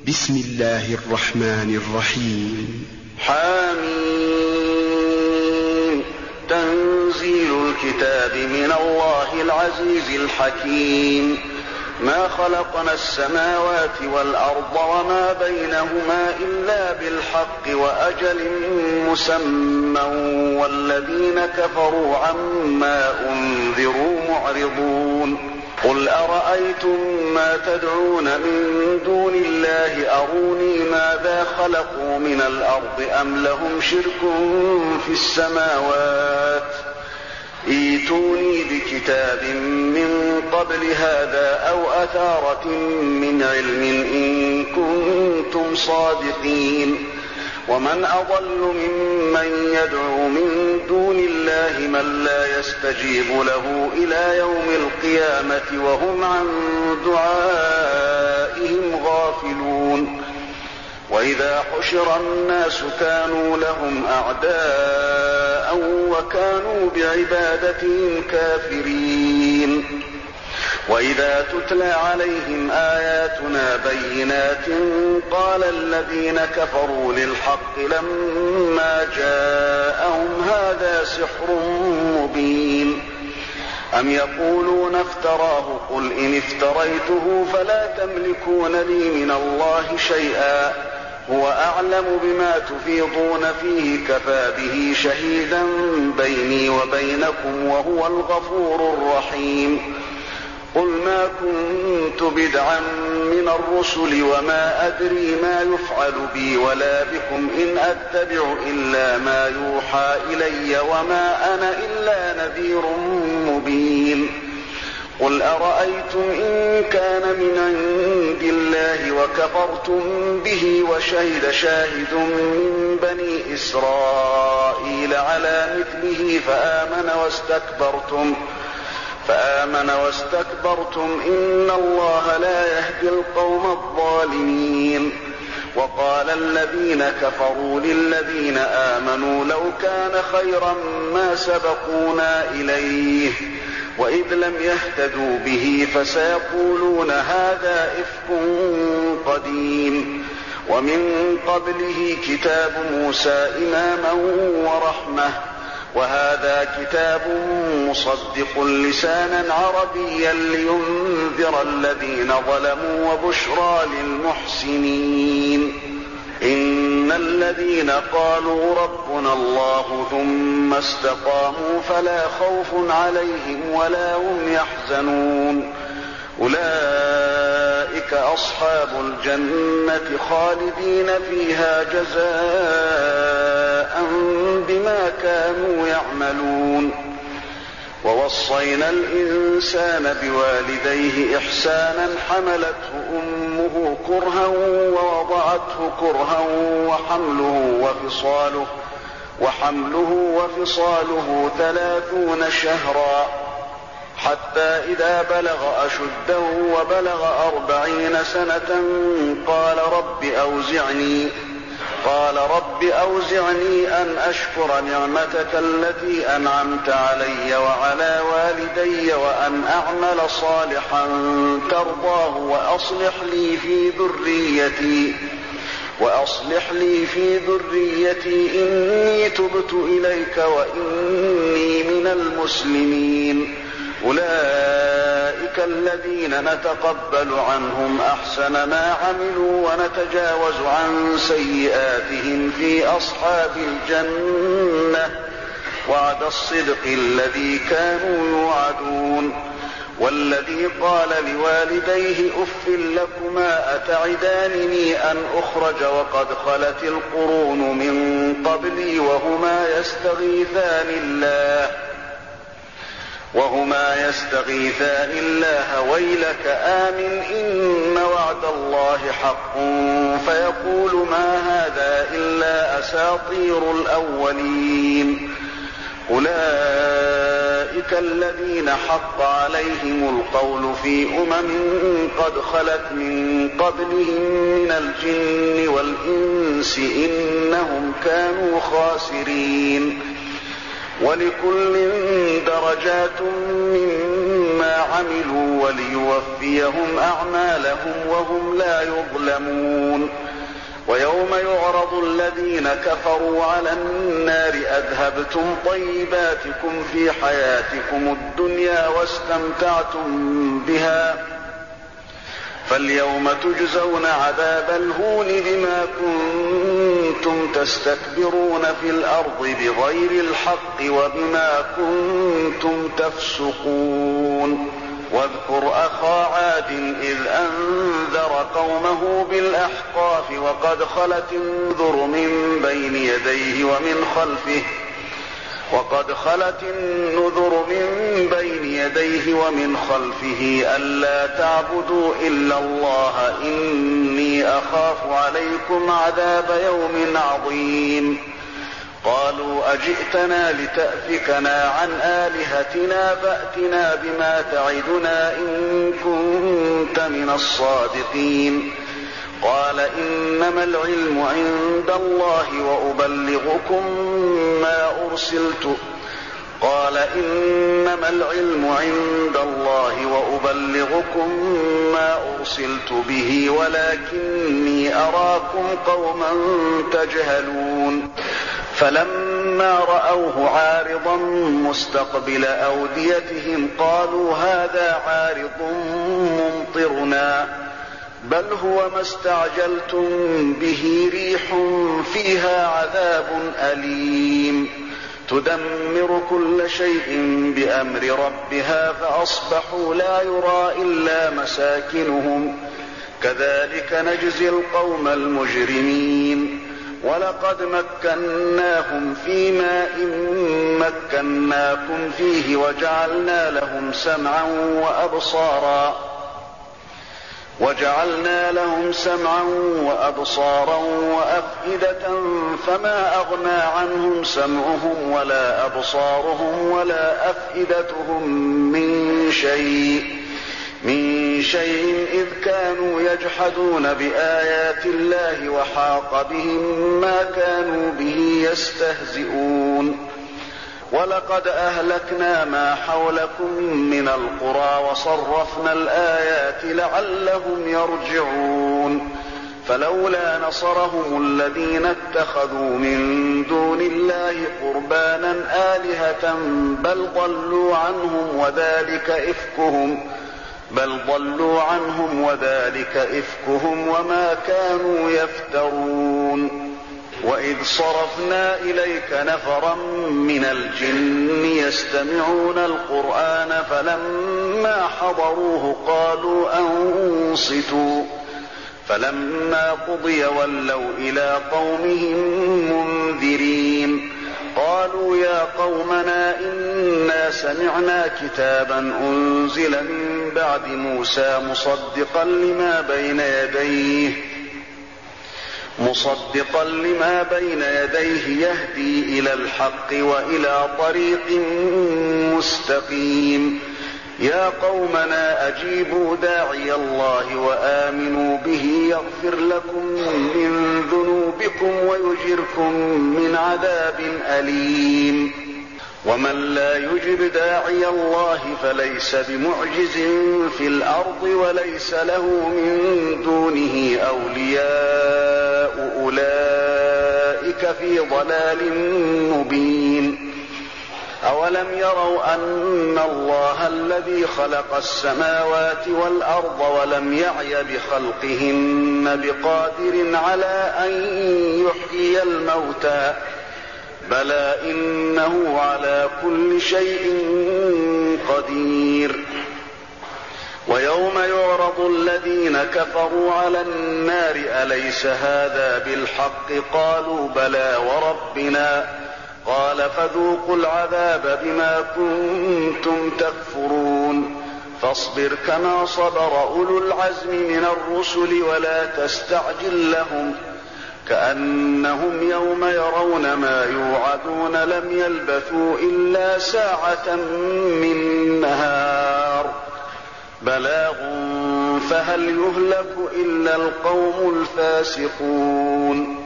بسم الله الرحمن الرحيم. حميم. تنزيل الكتاب من الله العزيز الحكيم. ما خلقنا السماوات والأرض وما بينهما إلا بالحق وأجل مسمى والذين كفروا عما أنذروا معرضون. قل أرأيتم ما تدعون من دون الله أروني ماذا خلقوا من الأرض أم لهم شرك في السماوات ائتوني بكتاب من قبل هذا أو أثارة من علم إن كنتم صادقين. ومن أضل ممن يدعو من دون الله من لا يستجيب له إلى يوم القيامة وهم عن دعائهم غافلون. وإذا حشر الناس كانوا لهم أعداء وكانوا بعبادتهم كافرين. وإذا تتلى عليهم آياتنا بينات قال الذين كفروا للحق لما جاءهم هذا سحر مبين. أم يقولون افتراه قل إن افتريته فلا تملكون لي من الله شيئا هو أعلم بما تفيضون فيه كفى به شهيدا بيني وبينكم وهو الغفور الرحيم. قل ما كنت بدعا من الرسل وما أدري ما يفعل بي ولا بكم إن أتبع إلا ما يوحى إلي وما أنا إلا نذير مبين. قل أرأيتم إن كان من عند الله وكفرتم به وشهد شاهد من بني إسرائيل على مثله فآمن واستكبرتم إن الله لا يهدي القوم الظالمين. وقال الذين كفروا للذين آمنوا لو كان خيرا ما سبقونا إليه وإذ لم يهتدوا به فسيقولون هذا إفك قديم. ومن قبله كتاب موسى إماما ورحمة وهذا كتاب مصدق لسانا عربيا لينذر الذين ظلموا وبشرى للمحسنين. إن الذين قالوا ربنا الله ثم استقاموا فلا خوف عليهم ولا هم يحزنون. أولئك أصحاب الجنة خالدين فيها جزاء بما كانوا يعملون. ووصينا الإنسان بوالديه إحسانا حملته أمه كرها ووضعته كرها وحمله وفصاله 30 شهرا حتى إذا بلغ أشده وبلغ 40 سنة قال رب أوزعني أن أشكر نعمتك التي أنعمت علي وعلى والدي وأن أعمل صالحا ترضاه وأصلح لي في ذريتي إني تبت إليك وإني من المسلمين. أولئك الذين نتقبل عنهم أحسن ما عملوا ونتجاوز عن سيئاتهم في أصحاب الجنة وعد الصدق الذي كانوا يوعدون. والذي قال لوالديه أف لكما أتعدانني أن أخرج وقد خلت القرون من قبلي وهما يستغيثان الله ويلك آمن إن وعد الله حق فيقول ما هذا إلا أساطير الأولين. أولئك الذين حق عليهم القول في قد خلت من قبلهم من الجن والإنس إنهم كانوا خاسرين. ولكل درجات مما ما عملوا وليوفيهم أعمالهم وهم لا يظلمون. ويوم يعرض الذين كفروا على النار أذهبتم طيباتكم في حياتكم الدنيا واستمتعتم بها فاليوم تجزون عذاب الهون بما كنتم تستكبرون في الأرض بغير الحق وبما كنتم تفسقون. واذكر أخا عاد إذ أنذر قومه بالأحقاف وقد خلت النذر من بين يديه ومن خلفه ألا تعبدوا إلا الله إني أخاف عليكم عذاب يوم عظيم. قالوا أجئتنا لتأفكنا عن آلهتنا فأتنا بما تعدنا إن كنت من الصادقين. قال إنما العلم عند الله وأبلغكم ما أرسلت به ولكني أراكم قوما تجهلون. فلما رأوه عارضا مستقبل أوديتهم قالوا هذا عارض ممطرنا بل هو ما استعجلتم به ريح فيها عذاب أليم تدمر كل شيء بأمر ربها فأصبحوا لا يرى إلا مساكنهم كذلك نجزي القوم المجرمين. ولقد مكناهم في ماء مكناكم فيه وجعلنا لهم سمعا وأبصارا وأفئدة فما أغنى عنهم سمعهم ولا أبصارهم ولا أفئدتهم من شيء إذ كانوا يجحدون بآيات الله وحاق بهم ما كانوا به يستهزئون. ولقد أهلكنا ما حولكم من القرى وصرفنا الآيات لعلهم يرجعون. فلولا نصرهم الذين اتخذوا من دون الله قربانا آلهة بل ضلوا عنهم وذلك إفكهم وما كانوا يفترون. وإذ صرفنا إليك نفرا من الجن يستمعون القرآن فلما حضروه قالوا أنصتوا فلما قضي ولوا إلى قومهم منذرين. قالوا يا قومنا إنا سمعنا كتابا أنزل من بعد موسى مصدقا لما بين يديه يهدي إلى الحق وإلى طريق مستقيم. يا قومنا أجيبوا داعي الله وآمنوا به يغفر لكم من ذنوبكم ويجركم من عذاب أليم. ومن لا يجب داعي الله فليس بمعجز في الأرض وليس له من دونه أولياء أولئك في ضلال مبين. أولم يروا أن الله الذي خلق السماوات والأرض ولم يعي بخلقهن بقادر على أن يحيي الموتى بلى إنه على كل شيء قدير. ويوم يعرض الذين كفروا على النار أليس هذا بالحق قالوا بلى وربنا قال فذوقوا العذاب بما كنتم تكفرون. فاصبر كما صبر أولو العزم من الرسل ولا تستعجل لهم كأنهم يوم يرون ما يوعدون لم يلبثوا إلا ساعة من نهار بلاغ فهل يهلك إلا القوم الفاسقون.